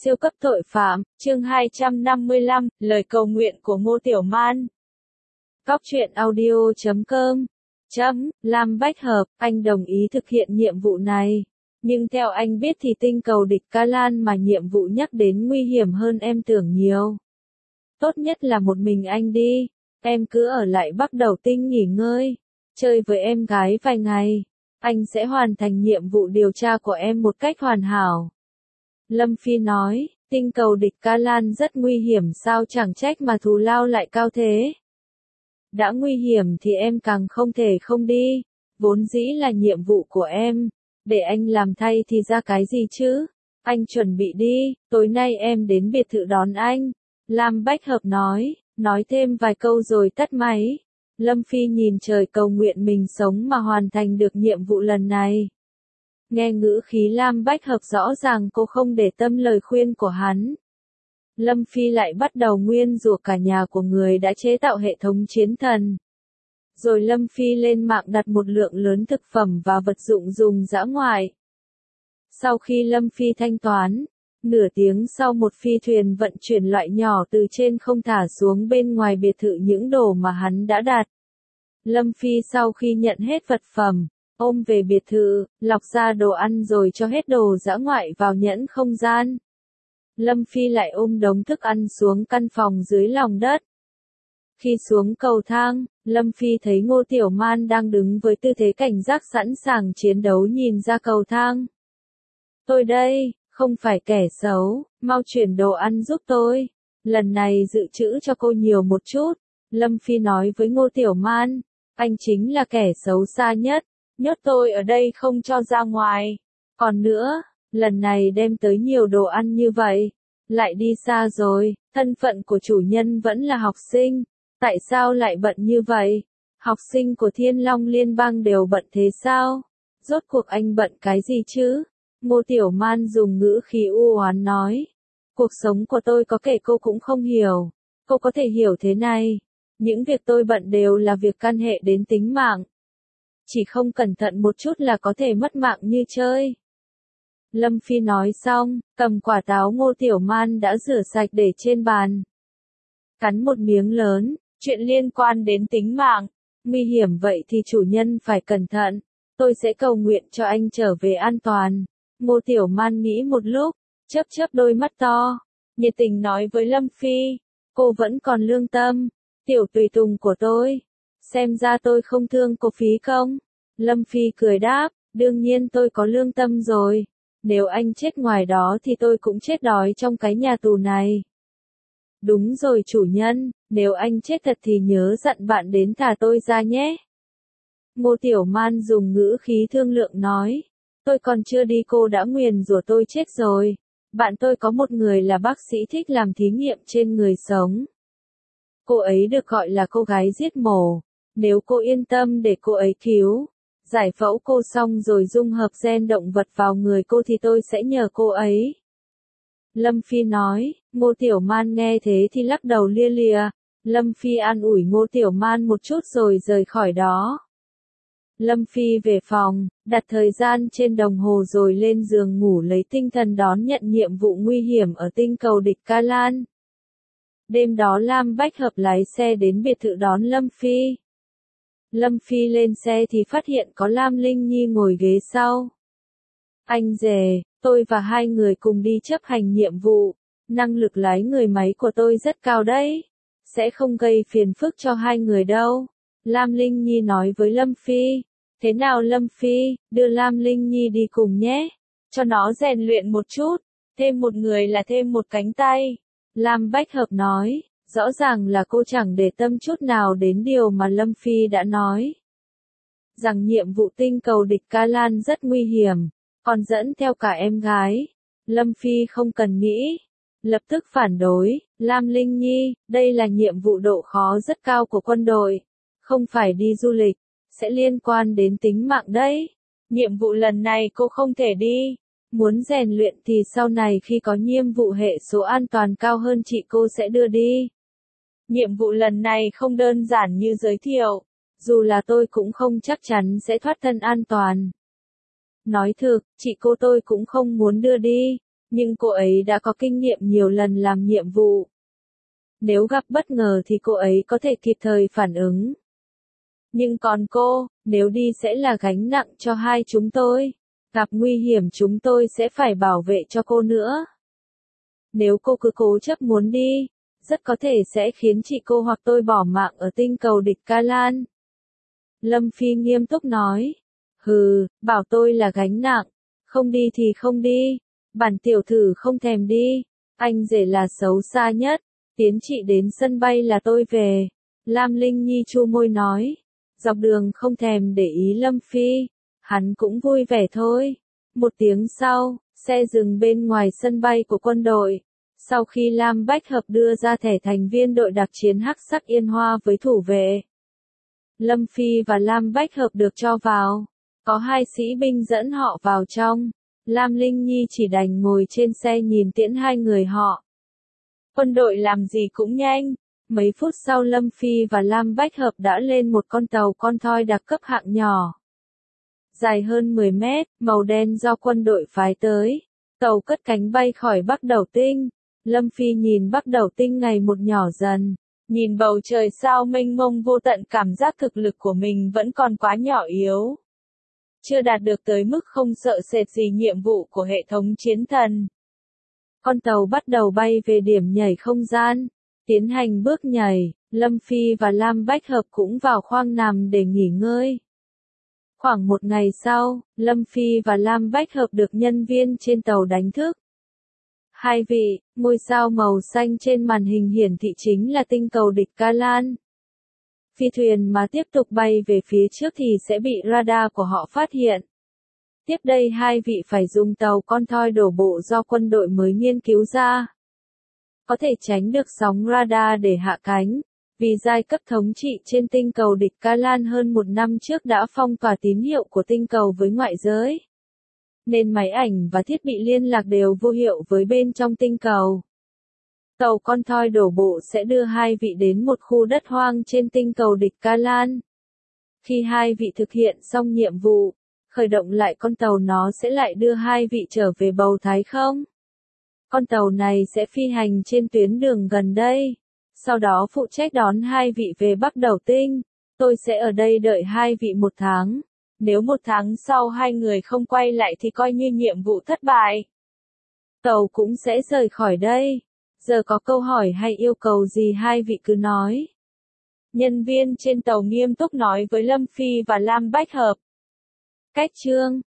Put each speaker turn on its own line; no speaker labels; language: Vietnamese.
Siêu cấp tội phạm, chương 255, lời cầu nguyện của Ngô Tiểu Man. Cóc truyện audio.com. Lam Bách Hợp, anh đồng ý thực hiện nhiệm vụ này. Nhưng theo anh biết thì tinh cầu địch Ca Lan mà nhiệm vụ nhắc đến nguy hiểm hơn em tưởng nhiều. Tốt nhất là một mình anh đi, em cứ ở lại Bắc Đầu Tinh nghỉ ngơi, chơi với em gái vài ngày. Anh sẽ hoàn thành nhiệm vụ điều tra của em một cách hoàn hảo. Lâm Phi nói, tinh cầu địch Ca Lan rất nguy hiểm sao chẳng trách mà thù lao lại cao thế. Đã nguy hiểm thì em càng không thể không đi, vốn dĩ là nhiệm vụ của em, để anh làm thay thì ra cái gì chứ. Anh chuẩn bị đi, tối nay em đến biệt thự đón anh. Lam Bách Hợp nói thêm vài câu rồi tắt máy. Lâm Phi nhìn trời cầu nguyện mình sống mà hoàn thành được nhiệm vụ lần này. Nghe ngữ khí Lam Bách Hợp rõ ràng cô không để tâm lời khuyên của hắn. Lâm Phi lại bắt đầu nguyên rủa cả nhà của người đã chế tạo hệ thống chiến thần. Rồi Lâm Phi lên mạng đặt một lượng lớn thực phẩm và vật dụng dùng dã ngoại. Sau khi Lâm Phi thanh toán, nửa tiếng sau một phi thuyền vận chuyển loại nhỏ từ trên không thả xuống bên ngoài biệt thự những đồ mà hắn đã đặt. Lâm Phi sau khi nhận hết vật phẩm, ôm về biệt thự, lọc ra đồ ăn rồi cho hết đồ dã ngoại vào nhẫn không gian. Lâm Phi lại ôm đống thức ăn xuống căn phòng dưới lòng đất. Khi xuống cầu thang, Lâm Phi thấy Ngô Tiểu Man đang đứng với tư thế cảnh giác sẵn sàng chiến đấu nhìn ra cầu thang. Tôi đây, không phải kẻ xấu, mau chuyển đồ ăn giúp tôi. Lần này dự trữ cho cô nhiều một chút. Lâm Phi nói với Ngô Tiểu Man, anh chính là kẻ xấu xa nhất, nhốt tôi ở đây không cho ra ngoài. Còn nữa, lần này đem tới nhiều đồ ăn như vậy, lại đi xa rồi, thân phận của chủ nhân vẫn là học sinh, tại sao lại bận như vậy? Học sinh của Thiên Long Liên bang đều bận thế sao? Rốt cuộc anh bận cái gì chứ? Ngô Tiểu Man dùng ngữ khí u oán nói, cuộc sống của tôi có kể cô cũng không hiểu, cô có thể hiểu thế này, những việc tôi bận đều là việc can hệ đến tính mạng. Chỉ không cẩn thận một chút là có thể mất mạng như chơi. Lâm Phi nói xong, cầm quả táo Ngô Tiểu Man đã rửa sạch để trên bàn. Cắn một miếng lớn, chuyện liên quan đến tính mạng, nguy hiểm vậy thì chủ nhân phải cẩn thận, tôi sẽ cầu nguyện cho anh trở về an toàn. Ngô Tiểu Man nghĩ một lúc, chớp đôi mắt to, nhiệt tình nói với Lâm Phi, cô vẫn còn lương tâm, tiểu tùy tùng của tôi, xem ra tôi không thương cô phí công. Lâm Phi cười đáp, đương nhiên tôi có lương tâm rồi. Nếu anh chết ngoài đó thì tôi cũng chết đói trong cái nhà tù này. Đúng rồi chủ nhân, nếu anh chết thật thì nhớ dặn bạn đến thả tôi ra nhé. Ngô Tiểu Man dùng ngữ khí thương lượng nói, tôi còn chưa đi cô đã nguyền rủa tôi chết rồi. Bạn tôi có một người là bác sĩ thích làm thí nghiệm trên người sống. Cô ấy được gọi là cô gái giết mổ. Nếu cô yên tâm để cô ấy cứu, giải phẫu cô xong rồi dung hợp gen động vật vào người cô thì tôi sẽ nhờ cô ấy. Lâm Phi nói, Ngô Tiểu Man nghe thế thì lắc đầu lia lịa. Lâm Phi an ủi Ngô Tiểu Man một chút rồi rời khỏi đó. Lâm Phi về phòng, đặt thời gian trên đồng hồ rồi lên giường ngủ lấy tinh thần đón nhận nhiệm vụ nguy hiểm ở tinh cầu địch Ca Lan. Đêm đó Lam Bách Hợp lái xe đến biệt thự đón Lâm Phi. Lâm Phi lên xe thì phát hiện có Lam Linh Nhi ngồi ghế sau. Anh rể, tôi và hai người cùng đi chấp hành nhiệm vụ, năng lực lái người máy của tôi rất cao đấy, sẽ không gây phiền phức cho hai người đâu. Lam Linh Nhi nói với Lâm Phi, thế nào Lâm Phi, đưa Lam Linh Nhi đi cùng nhé, cho nó rèn luyện một chút, thêm một người là thêm một cánh tay. Lam Bách Hợp nói, rõ ràng là cô chẳng để tâm chút nào đến điều mà Lâm Phi đã nói. Rằng nhiệm vụ tinh cầu địch Ca Lan rất nguy hiểm, còn dẫn theo cả em gái. Lâm Phi không cần nghĩ, lập tức phản đối, Lam Linh Nhi, đây là nhiệm vụ độ khó rất cao của quân đội, không phải đi du lịch, sẽ liên quan đến tính mạng đấy. Nhiệm vụ lần này cô không thể đi. Muốn rèn luyện thì sau này khi có nhiệm vụ hệ số an toàn cao hơn chị cô sẽ đưa đi. Nhiệm vụ lần này không đơn giản như giới thiệu, dù là tôi cũng không chắc chắn sẽ thoát thân an toàn. Nói thực, chị cô tôi cũng không muốn đưa đi, Nhưng cô ấy đã có kinh nghiệm nhiều lần làm nhiệm vụ. Nếu gặp bất ngờ thì cô ấy có thể kịp thời phản ứng. Nhưng còn cô, nếu đi sẽ là gánh nặng cho hai chúng tôi. Gặp nguy hiểm chúng tôi sẽ phải bảo vệ cho cô nữa. Nếu cô cứ cố chấp muốn đi, rất có thể sẽ khiến chị cô hoặc tôi bỏ mạng ở tinh cầu địch Kalan. Lâm Phi nghiêm túc nói. Hừ, bảo tôi là gánh nặng. Không đi thì không đi. Bản tiểu thử không thèm đi. Anh rể là xấu xa nhất. Tiến chị đến sân bay là tôi về. Lam Linh Nhi chu môi nói. Dọc đường không thèm để ý Lâm Phi. Hắn cũng vui vẻ thôi. Một tiếng sau, xe dừng bên ngoài sân bay của quân đội. Sau khi Lam Bách Hợp đưa ra thẻ thành viên đội đặc chiến hắc sắc Yên Hoa với thủ vệ, Lâm Phi và Lam Bách Hợp được cho vào. Có hai sĩ binh dẫn họ vào trong. Lam Linh Nhi chỉ đành ngồi trên xe nhìn tiễn hai người họ. Quân đội làm gì cũng nhanh. Mấy phút sau Lâm Phi và Lam Bách Hợp đã lên một con tàu con thoi đặc cấp hạng nhỏ. Dài hơn 10 mét, màu đen do quân đội phái tới. Tàu cất cánh bay khỏi Bắc Đẩu Tinh. Lâm Phi nhìn Bắc Đẩu Tinh ngày một nhỏ dần. Nhìn bầu trời sao mênh mông vô tận, cảm giác thực lực của mình vẫn còn quá nhỏ yếu. Chưa đạt được tới mức không sợ sệt gì nhiệm vụ của hệ thống chiến thần. Con tàu bắt đầu bay về điểm nhảy không gian. Tiến hành bước nhảy, Lâm Phi và Lam Bách Hợp cũng vào khoang nằm để nghỉ ngơi. Khoảng một ngày sau, Lâm Phi và Lam Bách Hợp được nhân viên trên tàu đánh thức. Hai vị, ngôi sao màu xanh trên màn hình hiển thị chính là tinh cầu địch Kalan. Phi thuyền mà tiếp tục bay về phía trước thì sẽ bị radar của họ phát hiện. Tiếp đây hai vị phải dùng tàu con thoi đổ bộ do quân đội mới nghiên cứu ra. Có thể tránh được sóng radar để hạ cánh, vì giai cấp thống trị trên tinh cầu địch Kalan hơn một năm trước đã phong tỏa tín hiệu của tinh cầu với ngoại giới. Nên máy ảnh và thiết bị liên lạc đều vô hiệu với bên trong tinh cầu. Tàu con thoi đổ bộ sẽ đưa hai vị đến một khu đất hoang trên tinh cầu địch Kalan. Khi hai vị thực hiện xong nhiệm vụ, khởi động lại con tàu, nó sẽ lại đưa hai vị trở về bầu thái không. Con tàu này sẽ phi hành trên tuyến đường gần đây. Sau đó phụ trách đón hai vị về Bắc Đẩu Tinh. Tôi sẽ ở đây đợi hai vị một tháng. Nếu một tháng sau hai người không quay lại thì coi như nhiệm vụ thất bại. Tàu cũng sẽ rời khỏi đây. Giờ có câu hỏi hay yêu cầu gì hai vị cứ nói. Nhân viên trên tàu nghiêm túc nói với Lâm Phi và Lam Bách Hợp. Cách chương